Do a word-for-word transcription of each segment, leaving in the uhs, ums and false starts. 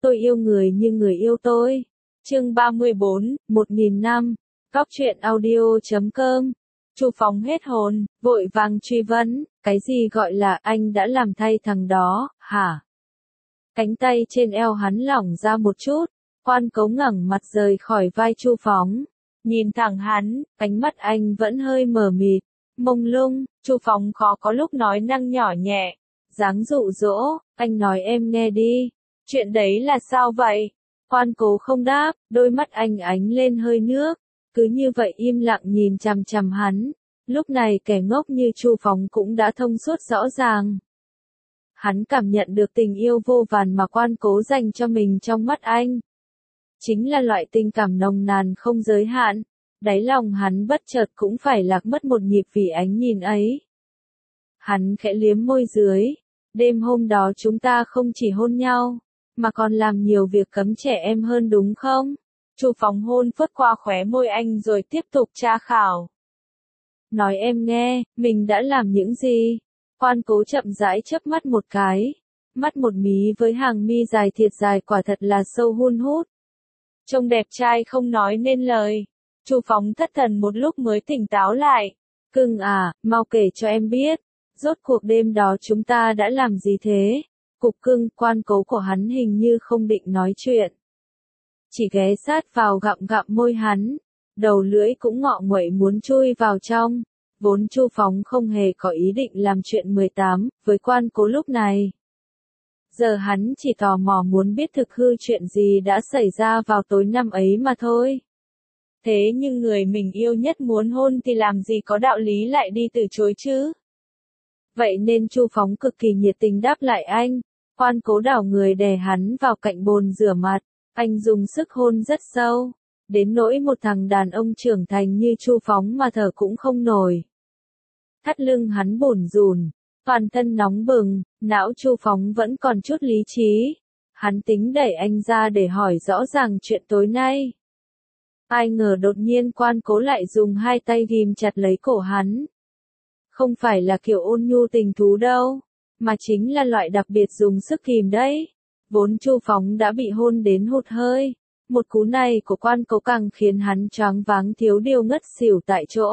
Tôi yêu người như người yêu tôi. Chương ba mươi bốn, một nghìn năm. Góc truyện audio chấm com. Chu Phóng hết hồn, vội vàng truy vấn, cái gì gọi là anh đã làm thay thằng đó, hả? Cánh tay trên eo hắn lỏng ra một chút, Quan Cấu ngẩng mặt rời khỏi vai Chu Phóng, nhìn thẳng hắn, ánh mắt anh vẫn hơi mờ mịt, mông lung. Chu Phóng khó có lúc nói năng nhỏ nhẹ, dáng dụ dỗ, anh nói em nghe đi, chuyện đấy là sao vậy? Quan Cố không đáp, đôi mắt anh ánh lên hơi nước, cứ như vậy im lặng nhìn chằm chằm hắn. Lúc này kẻ ngốc như Chu Phóng cũng đã thông suốt rõ ràng. Hắn cảm nhận được tình yêu vô vàn mà Quan Cố dành cho mình trong mắt anh. Chính là loại tình cảm nồng nàn không giới hạn, đáy lòng hắn bất chợt cũng phải lạc mất một nhịp vì ánh nhìn ấy. Hắn khẽ liếm môi dưới, đêm hôm đó chúng ta không chỉ hôn nhau, mà còn làm nhiều việc cấm trẻ em hơn đúng không? Chu Phóng hôn phớt qua khóe môi anh rồi tiếp tục tra khảo. Nói em nghe, mình đã làm những gì? Quan Cố chậm rãi chớp mắt một cái, mắt một mí với hàng mi dài thiệt dài quả thật là sâu hun hút. Trông đẹp trai không nói nên lời. Chu Phóng thất thần một lúc mới tỉnh táo lại. Cưng à, mau kể cho em biết, rốt cuộc đêm đó chúng ta đã làm gì thế? Cục cưng. Quan Cố của hắn hình như không định nói chuyện, chỉ ghé sát vào gặm gặm môi hắn, đầu lưỡi cũng ngọ nguậy muốn chui vào trong. Vốn Chu Phóng không hề có ý định làm chuyện mười tám với Quan Cố lúc này. Giờ hắn chỉ tò mò muốn biết thực hư chuyện gì đã xảy ra vào tối năm ấy mà thôi. Thế nhưng người mình yêu nhất muốn hôn thì làm gì có đạo lý lại đi từ chối chứ? Vậy nên Chu Phóng cực kỳ nhiệt tình đáp lại anh. Quan Cố đảo người đè hắn vào cạnh bồn rửa mặt, anh dùng sức hôn rất sâu, đến nỗi một thằng đàn ông trưởng thành như Chu Phóng mà thở cũng không nổi. Thắt lưng hắn bủn rủn, toàn thân nóng bừng, não Chu Phóng vẫn còn chút lý trí. Hắn tính đẩy anh ra để hỏi rõ ràng chuyện tối nay. Ai ngờ đột nhiên Quan Cố lại dùng hai tay ghim chặt lấy cổ hắn. Không phải là kiểu ôn nhu tình thú đâu, mà chính là loại đặc biệt dùng sức kìm đấy. Vốn Chu Phóng đã bị hôn đến hụt hơi, một cú này của Quan Cố càng khiến hắn choáng váng thiếu điều ngất xỉu tại chỗ.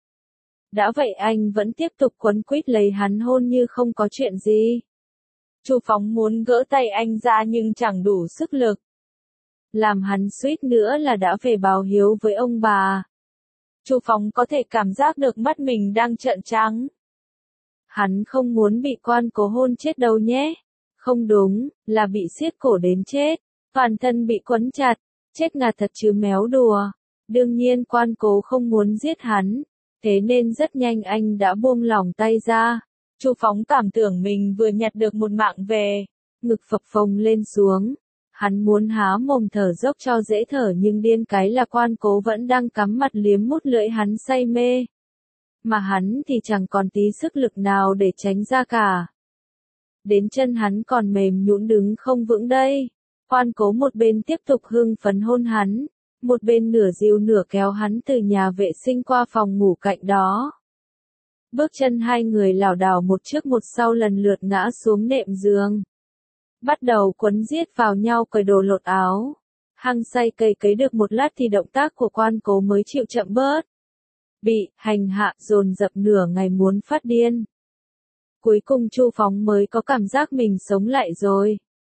Đã vậy anh vẫn tiếp tục quấn quýt lấy hắn hôn như không có chuyện gì. Chu Phóng muốn gỡ tay anh ra nhưng chẳng đủ sức lực. Làm hắn suýt nữa là đã về báo hiếu với ông bà. Chu Phóng có thể cảm giác được mắt mình đang trợn trắng. Hắn không muốn bị Quan Cố hôn chết đâu nhé. Không đúng, là bị siết cổ đến chết. Toàn thân bị quấn chặt, chết ngạt thật chứ méo đùa. Đương nhiên Quan Cố không muốn giết hắn. Thế nên rất nhanh anh đã buông lỏng tay ra. Chu Phóng cảm tưởng mình vừa nhặt được một mạng về. Ngực phập phồng lên xuống. Hắn muốn há mồm thở dốc cho dễ thở nhưng điên cái là Quan Cố vẫn đang cắm mặt liếm mút lưỡi hắn say mê. Mà hắn thì chẳng còn tí sức lực nào để tránh ra cả. Đến chân hắn còn mềm nhũn đứng không vững đây. Quan Cố một bên tiếp tục hưng phấn hôn hắn, một bên nửa dìu nửa kéo hắn từ nhà vệ sinh qua phòng ngủ cạnh đó. Bước chân hai người lảo đảo một trước một sau lần lượt ngã xuống nệm giường. Bắt đầu quấn giết vào nhau cởi đồ lột áo. Hăng say cày cấy được một lát thì động tác của Quan Cố mới chịu chậm bớt. Bị hành hạ dồn dập nửa ngày muốn phát điên. Cuối cùng Chu Phóng mới có cảm giác mình sống lại rồi.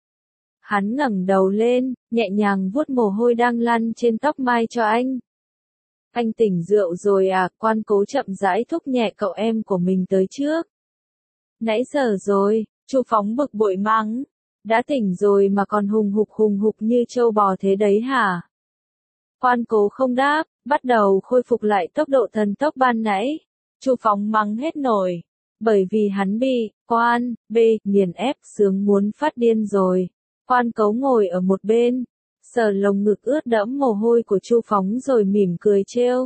Hắn ngẩng đầu lên, nhẹ nhàng vuốt mồ hôi đang lăn trên tóc mai cho anh. Anh tỉnh rượu rồi à? Quan Cố chậm rãi thúc nhẹ cậu em của mình tới trước. Nãy giờ rồi, Chu Phóng bực bội mắng. Đã tỉnh rồi mà còn hùng hục hùng hục như trâu bò thế đấy hả? Quan Cố không đáp, bắt đầu khôi phục lại tốc độ thần tốc ban nãy. Chu Phóng mắng hết nổi, bởi vì hắn bị Quan B nghiền ép sướng muốn phát điên rồi. Quan Cố ngồi ở một bên, sờ lồng ngực ướt đẫm mồ hôi của Chu Phóng rồi mỉm cười trêu.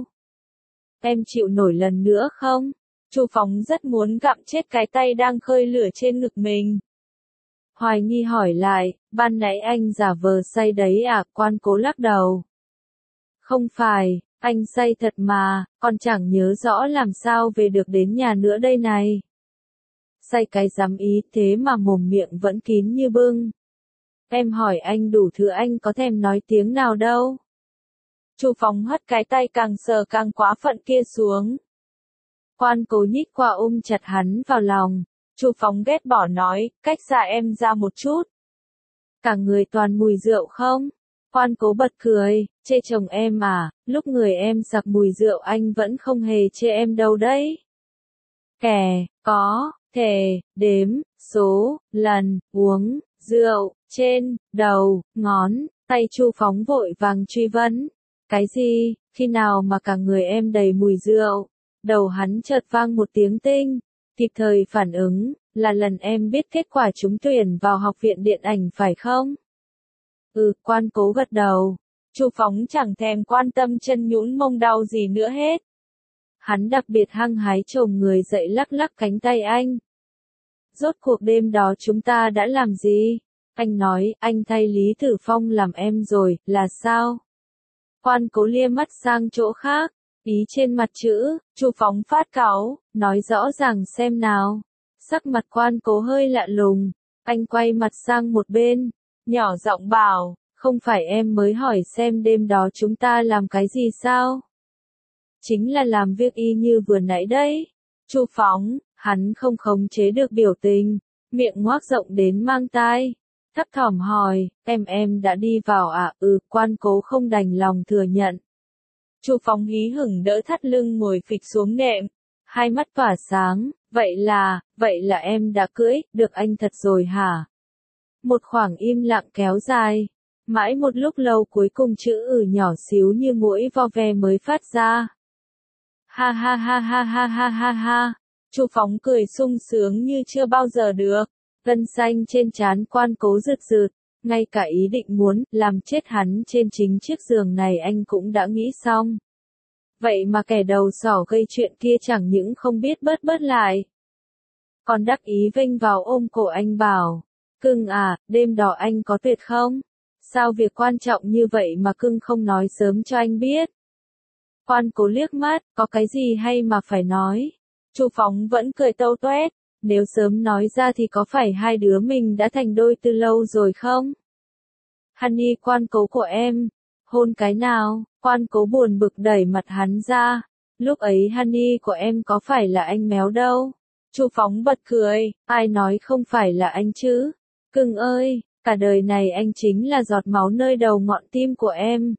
Em chịu nổi lần nữa không? Chu Phóng rất muốn gặm chết cái tay đang khơi lửa trên ngực mình. Hoài nghi hỏi lại, ban nãy anh giả vờ say đấy à? Quan Cố lắc đầu. Không phải, anh say thật mà, còn chẳng nhớ rõ làm sao về được đến nhà nữa đây này. Say cái dám ý thế mà mồm miệng vẫn kín như bưng. em hỏi anh đủ thứ anh có thèm nói tiếng nào đâu. Chu Phóng hất cái tay càng sờ càng quá phận kia xuống. Quan Cố nhích qua ôm chặt hắn vào lòng. Chu Phóng ghét bỏ nói, cách xa em ra một chút. Cả người toàn mùi rượu không? Quan Cố bật cười, chê chồng em à, lúc người em sặc mùi rượu anh vẫn không hề chê em đâu đấy. Kẻ, có, thể, đếm, số, lần, uống, rượu, trên, đầu, ngón, tay Chu Phóng vội vàng truy vấn. Cái gì, khi nào mà cả người em đầy mùi rượu? Đầu hắn chợt vang một tiếng tinh, kịp thời phản ứng, là lần em biết kết quả trúng tuyển vào học viện điện ảnh phải không? Ừ, Quan Cố gật đầu. Chu Phóng chẳng thèm quan tâm chân nhũn mông đau gì nữa hết. Hắn đặc biệt hăng hái chồm người dậy lắc lắc cánh tay anh. Rốt cuộc đêm đó chúng ta đã làm gì? Anh nói, anh thay Lý Tử Phong làm em rồi, là sao? Quan Cố lia mắt sang chỗ khác, ý trên mặt chữ, Chu Phóng phát cáu, nói rõ ràng xem nào. Sắc mặt Quan Cố hơi lạ lùng, anh quay mặt sang một bên, nhỏ giọng bảo, không phải em mới hỏi xem đêm đó chúng ta làm cái gì sao? Chính là làm việc y như vừa nãy đấy. Chu Phóng, hắn không khống chế được biểu tình, miệng ngoác rộng đến mang tai. Thấp thỏm hỏi, em em đã đi vào à? Ừ, Quan Cố không đành lòng thừa nhận. Chu Phóng hí hửng đỡ thắt lưng ngồi phịch xuống nệm, hai mắt tỏa sáng, vậy là, vậy là em đã cưỡi, được anh thật rồi hả? Một khoảng im lặng kéo dài, mãi một lúc lâu cuối cùng chữ ừ nhỏ xíu như mũi vo ve mới phát ra. Ha ha ha ha ha ha ha ha, Chu Phóng cười sung sướng như chưa bao giờ được. Gân xanh trên trán Quan Cố rực rực, ngay cả ý định muốn làm chết hắn trên chính chiếc giường này anh cũng đã nghĩ xong. Vậy mà kẻ đầu sỏ gây chuyện kia chẳng những không biết bớt bớt lại, còn đắc ý vênh vào ôm cổ anh bảo, cưng à, đêm đó anh có tuyệt không? Sao việc quan trọng như vậy mà cưng không nói sớm cho anh biết? Quan Cố liếc mắt, có cái gì hay mà phải nói? Chu Phóng vẫn cười tâu toét. Nếu sớm nói ra thì có phải hai đứa mình đã thành đôi từ lâu rồi không? Honey, Quan Cố của em, hôn cái nào? Quan Cố buồn bực đẩy mặt hắn ra. Lúc ấy honey của em có phải là anh méo đâu? Chu Phóng bật cười, ai nói không phải là anh chứ? Cưng ơi, cả đời này anh chính là giọt máu nơi đầu ngọn tim của em.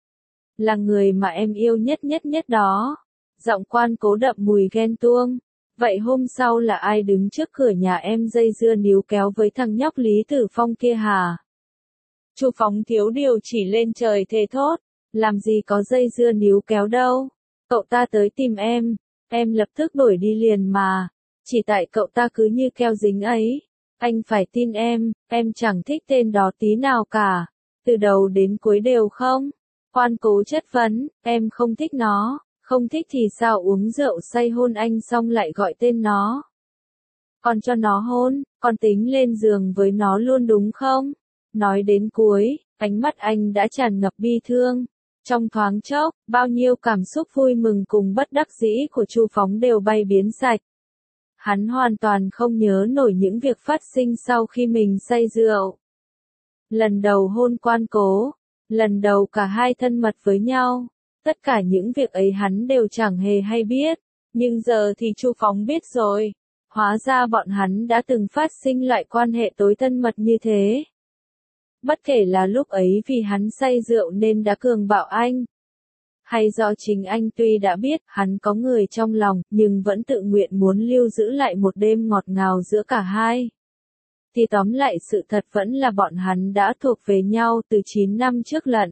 Là người mà em yêu nhất nhất nhất đó. Giọng Quan Cố đậm mùi ghen tuông. Vậy hôm sau là ai đứng trước cửa nhà em dây dưa níu kéo với thằng nhóc Lý Tử Phong kia hả? Chu Phóng thiếu điều chỉ lên trời thề thốt, làm gì có dây dưa níu kéo đâu. Cậu ta tới tìm em, em lập tức đuổi đi liền mà. Chỉ tại cậu ta cứ như keo dính ấy. Anh phải tin em, em chẳng thích tên đó tí nào cả. Từ đầu đến cuối đều không. Quan Cố chất vấn, em không thích nó. Không thích thì sao uống rượu say hôn anh xong lại gọi tên nó? Còn cho nó hôn, còn tính lên giường với nó luôn đúng không? Nói đến cuối, ánh mắt anh đã tràn ngập bi thương. Trong thoáng chốc, bao nhiêu cảm xúc vui mừng cùng bất đắc dĩ của Chu Phóng đều bay biến sạch. Hắn hoàn toàn không nhớ nổi những việc phát sinh sau khi mình say rượu. Lần đầu hôn Quan Cố, lần đầu cả hai thân mật với nhau. Tất cả những việc ấy hắn đều chẳng hề hay biết, nhưng giờ thì Chu Phóng biết rồi. Hóa ra bọn hắn đã từng phát sinh loại quan hệ tối thân mật như thế. Bất kể là lúc ấy vì hắn say rượu nên đã cường bạo anh, hay do chính anh tuy đã biết hắn có người trong lòng, nhưng vẫn tự nguyện muốn lưu giữ lại một đêm ngọt ngào giữa cả hai. Thì tóm lại sự thật vẫn là bọn hắn đã thuộc về nhau từ chín năm trước lận.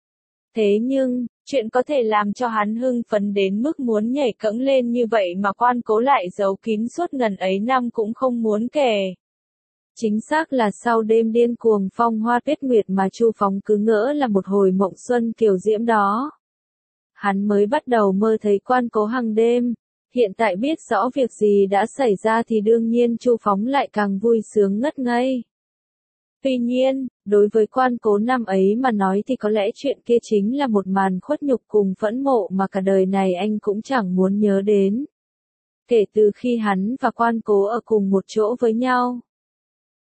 Thế nhưng, chuyện có thể làm cho hắn hưng phấn đến mức muốn nhảy cẫng lên như vậy mà Quan Cố lại giấu kín suốt ngần ấy năm cũng không muốn kể. Chính xác là sau đêm điên cuồng phong hoa tuyết nguyệt mà Chu Phóng cứ ngỡ là một hồi mộng xuân kiều diễm đó. Hắn mới bắt đầu mơ thấy Quan Cố hàng đêm, hiện tại biết rõ việc gì đã xảy ra thì đương nhiên Chu Phóng lại càng vui sướng ngất ngây. Tuy nhiên, đối với Quan Cố năm ấy mà nói thì có lẽ chuyện kia chính là một màn khuất nhục cùng phẫn mộ mà cả đời này anh cũng chẳng muốn nhớ đến. Kể từ khi hắn và Quan Cố ở cùng một chỗ với nhau,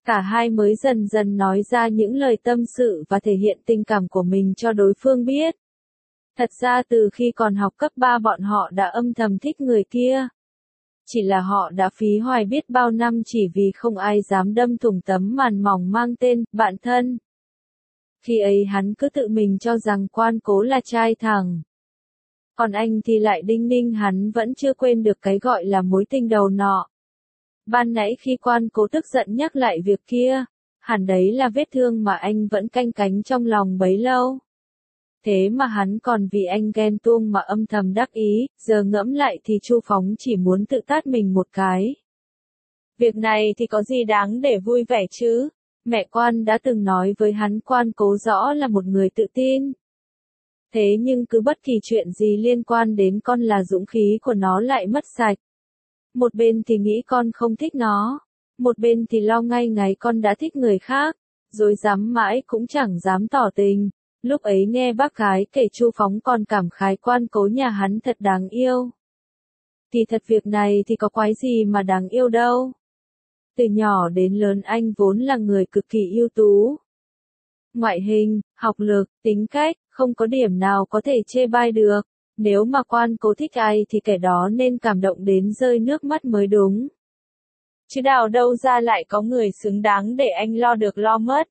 Cả hai mới dần dần nói ra những lời tâm sự và thể hiện tình cảm của mình cho đối phương biết. Thật ra từ khi còn học cấp ba bọn họ đã âm thầm thích người kia. Chỉ là họ đã phí hoài biết bao năm chỉ vì không ai dám đâm thủng tấm màn mỏng mang tên bạn thân. Khi ấy hắn cứ tự mình cho rằng Quan Cố là trai thẳng. Còn anh thì lại đinh ninh hắn vẫn chưa quên được cái gọi là mối tình đầu nọ. Ban nãy khi Quan Cố tức giận nhắc lại việc kia, hẳn đấy là vết thương mà anh vẫn canh cánh trong lòng bấy lâu. Thế mà hắn còn vì anh ghen tuông mà âm thầm đắc ý, giờ ngẫm lại thì Chu Phóng chỉ muốn tự tát mình một cái. Việc này thì có gì đáng để vui vẻ chứ? Mẹ Quan đã từng nói với hắn Quan Cố rõ là một người tự tin. Thế nhưng cứ bất kỳ chuyện gì liên quan đến con là dũng khí của nó lại mất sạch. Một bên thì nghĩ con không thích nó, một bên thì lo ngay ngáy con đã thích người khác, rồi dám mãi cũng chẳng dám tỏ tình. Lúc ấy nghe bác gái kể Chu Phóng còn cảm khái Quan Cố nhà hắn thật đáng yêu. Thì thật việc này thì có quái gì mà đáng yêu đâu. Từ nhỏ đến lớn anh vốn là người cực kỳ ưu tú. Ngoại hình, học lực, tính cách, không có điểm nào có thể chê bai được. Nếu mà Quan Cố thích ai thì kẻ đó nên cảm động đến rơi nước mắt mới đúng. Chứ đào đâu ra lại có người xứng đáng để anh lo được lo mất.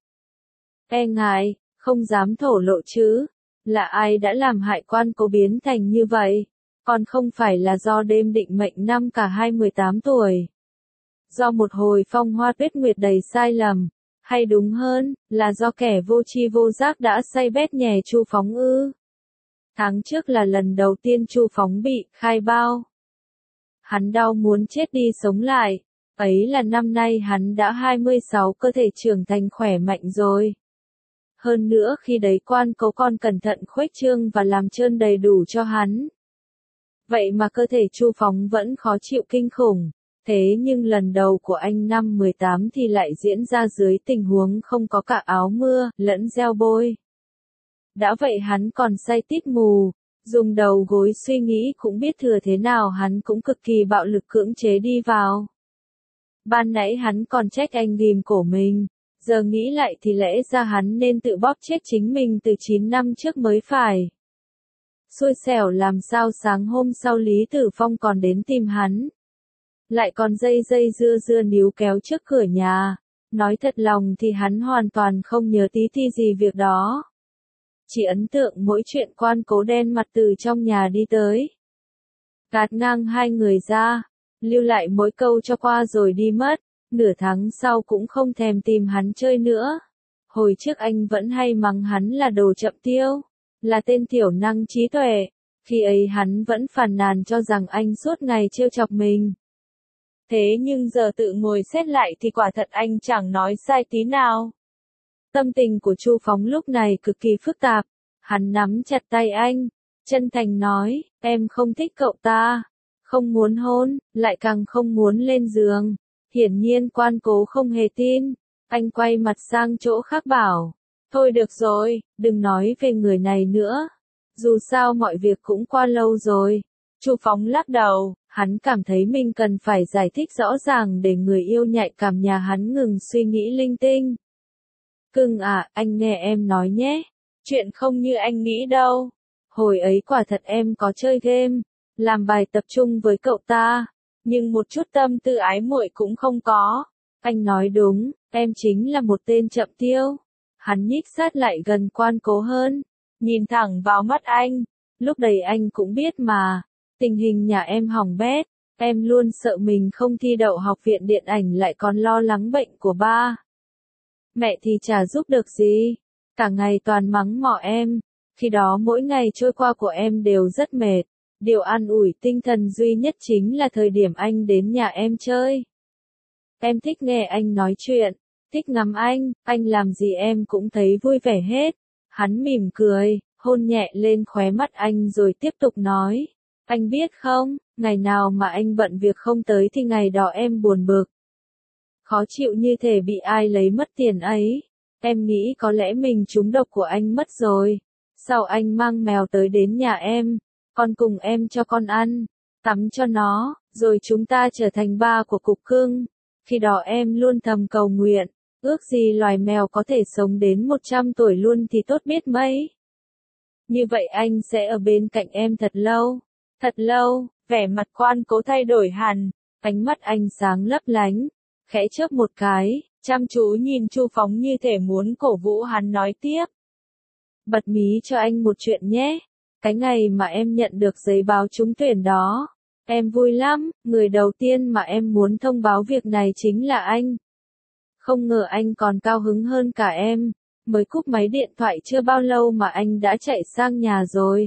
E ngại, không dám thổ lộ chứ. Là ai đã làm hại Quan Cố biến thành như vậy? Còn không phải là do đêm định mệnh năm cả hai mười tám tuổi. Do một hồi phong hoa tuyết nguyệt đầy sai lầm. Hay đúng hơn, là do kẻ vô tri vô giác đã say bét nhè Chu Phóng ư. Tháng trước là lần đầu tiên Chu Phóng bị khai bao. Hắn đau muốn chết đi sống lại. Ấy là năm nay hắn đã hai mươi sáu, cơ thể trưởng thành khỏe mạnh rồi. Hơn nữa khi đấy Quan Cố còn cẩn thận khuếch trương và làm trơn đầy đủ cho hắn. Vậy mà cơ thể Chu Phóng vẫn khó chịu kinh khủng. Thế nhưng lần đầu của anh năm mười tám thì lại diễn ra dưới tình huống không có cả áo mưa, lẫn gel bôi. Đã vậy hắn còn say tít mù, dùng đầu gối suy nghĩ cũng biết thừa thế nào hắn cũng cực kỳ bạo lực cưỡng chế đi vào. Ban nãy hắn còn trách anh ghim cổ mình, giờ nghĩ lại thì lẽ ra hắn nên tự bóp chết chính mình từ chín năm trước mới phải. Xui xẻo làm sao sáng hôm sau Lý Tử Phong còn đến tìm hắn. Lại còn dây dây dưa dưa níu kéo trước cửa nhà. Nói thật lòng thì hắn hoàn toàn không nhớ tí ti gì việc đó. Chỉ ấn tượng mỗi chuyện Quan Cố đen mặt từ trong nhà đi tới. Gạt ngang hai người ra, lưu lại mỗi câu cho qua rồi đi mất. Nửa tháng sau cũng không thèm tìm hắn chơi nữa. Hồi trước anh vẫn hay mắng hắn là đồ chậm tiêu, là tên thiểu năng trí tuệ. Khi ấy hắn vẫn phàn nàn cho rằng anh suốt ngày trêu chọc mình. Thế nhưng giờ tự ngồi xét lại thì quả thật anh chẳng nói sai tí nào. Tâm tình của Chu Phóng lúc này cực kỳ phức tạp. Hắn nắm chặt tay anh, chân thành nói, em không thích cậu ta, không muốn hôn, lại càng không muốn lên giường. Hiển nhiên Quan Cố không hề tin. Anh quay mặt sang chỗ khác bảo, thôi được rồi, đừng nói về người này nữa. Dù sao mọi việc cũng qua lâu rồi. Chu Phóng lắc đầu, hắn cảm thấy mình cần phải giải thích rõ ràng để người yêu nhạy cảm nhà hắn ngừng suy nghĩ linh tinh. Cưng à, anh nghe em nói nhé. Chuyện không như anh nghĩ đâu. Hồi ấy quả thật em có chơi game, làm bài tập trung với cậu ta, nhưng một chút tâm tư ái muội cũng không có. Anh nói đúng, em chính là một tên chậm tiêu. Hắn nhích sát lại gần Quan Cố hơn, nhìn thẳng vào mắt anh. Lúc đấy anh cũng biết mà, tình hình nhà em hỏng bét, em luôn sợ mình không thi đậu học viện điện ảnh lại còn lo lắng bệnh của ba. Mẹ thì chả giúp được gì, cả ngày toàn mắng mỏ em. Khi đó mỗi ngày trôi qua của em đều rất mệt. Điều an ủi tinh thần duy nhất chính là thời điểm anh đến nhà em chơi. Em thích nghe anh nói chuyện, thích ngắm anh, anh làm gì em cũng thấy vui vẻ hết. Hắn mỉm cười, hôn nhẹ lên khóe mắt anh rồi tiếp tục nói. Anh biết không, ngày nào mà anh bận việc không tới thì ngày đó em buồn bực. Khó chịu như thể bị ai lấy mất tiền ấy. Em nghĩ có lẽ mình trúng độc của anh mất rồi. Sau anh mang mèo tới đến nhà em, con cùng em cho con ăn, tắm cho nó, rồi chúng ta trở thành ba của cục cưng. Khi đó em luôn thầm cầu nguyện, Ước gì loài mèo có thể sống đến một trăm tuổi luôn thì tốt biết mấy. Như vậy anh sẽ ở bên cạnh em thật lâu, thật lâu, vẻ mặt Quan Cố thay đổi hẳn, ánh mắt anh sáng lấp lánh, khẽ chớp một cái, chăm chú nhìn Chu Phóng như thể muốn cổ vũ hắn nói tiếp. Bật mí cho anh một chuyện nhé, cái ngày mà em nhận được giấy báo trúng tuyển đó, em vui lắm, người đầu tiên mà em muốn thông báo việc này chính là anh. Không ngờ anh còn cao hứng hơn cả em, mới cúp máy điện thoại chưa bao lâu mà anh đã chạy sang nhà rồi.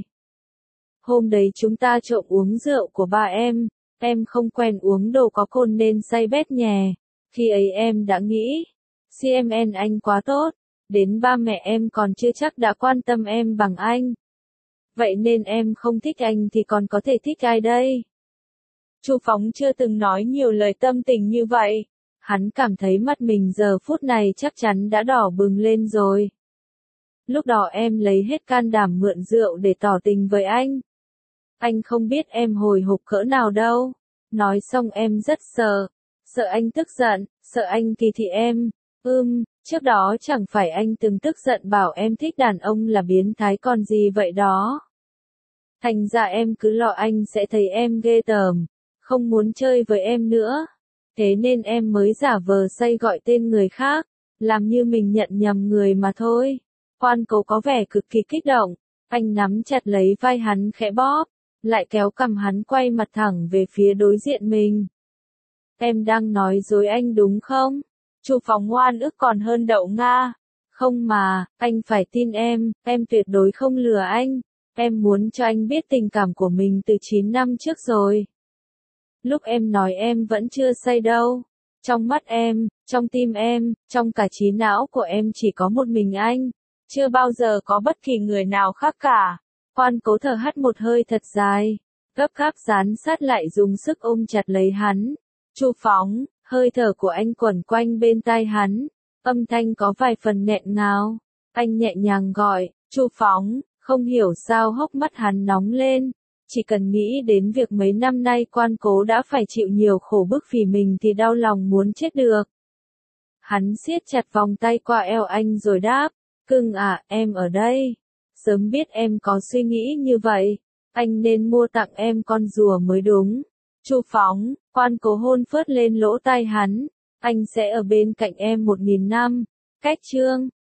Hôm đấy chúng ta trộm uống rượu của ba em, em không quen uống đồ có cồn nên say bét nhè. Khi ấy em đã nghĩ, xê em en anh quá tốt, đến ba mẹ em còn chưa chắc đã quan tâm em bằng anh. Vậy nên em không thích anh thì còn có thể thích ai đây? Chu Phóng chưa từng nói nhiều lời tâm tình như vậy. Hắn cảm thấy mắt mình giờ phút này chắc chắn đã đỏ bừng lên rồi. Lúc đó em lấy hết can đảm mượn rượu để tỏ tình với anh. Anh không biết em hồi hộp cỡ nào đâu. Nói xong em rất sợ. Sợ anh tức giận, sợ anh kỳ thị em. Ưm, trước đó chẳng phải anh từng tức giận bảo em thích đàn ông là biến thái còn gì vậy đó. Thành ra em cứ lo anh sẽ thấy em ghê tởm, không muốn chơi với em nữa. Thế nên em mới giả vờ say gọi tên người khác, làm như mình nhận nhầm người mà thôi. Quan Cố có vẻ cực kỳ kích động, anh nắm chặt lấy vai hắn khẽ bóp, lại kéo cằm hắn quay mặt thẳng về phía đối diện mình. Em đang nói dối anh đúng không? Chu Phóng oan ức còn hơn đậu Nga. Không mà, anh phải tin em, em tuyệt đối không lừa anh. Em muốn cho anh biết tình cảm của mình từ chín năm trước rồi. Lúc em nói em vẫn chưa say đâu. Trong mắt em, trong tim em, trong cả trí não của em chỉ có một mình anh. Chưa bao giờ có bất kỳ người nào khác cả. Quan Cố thở hắt một hơi thật dài, gấp gáp dán sát lại dùng sức ôm chặt lấy hắn. Chu Phóng, hơi thở của anh quẩn quanh bên tai hắn, âm thanh có vài phần nghẹn ngào. Anh nhẹ nhàng gọi, Chu Phóng, không hiểu sao hốc mắt hắn nóng lên. Chỉ cần nghĩ đến việc mấy năm nay Quan Cố đã phải chịu nhiều khổ bức vì mình thì đau lòng muốn chết được. Hắn siết chặt vòng tay qua eo anh rồi đáp, cưng à, em ở đây. Sớm biết em có suy nghĩ như vậy, anh nên mua tặng em con rùa mới đúng. Chu Phóng, Quan Cố hôn phớt lên lỗ tai hắn, anh sẽ ở bên cạnh em một nghìn năm. Cách chương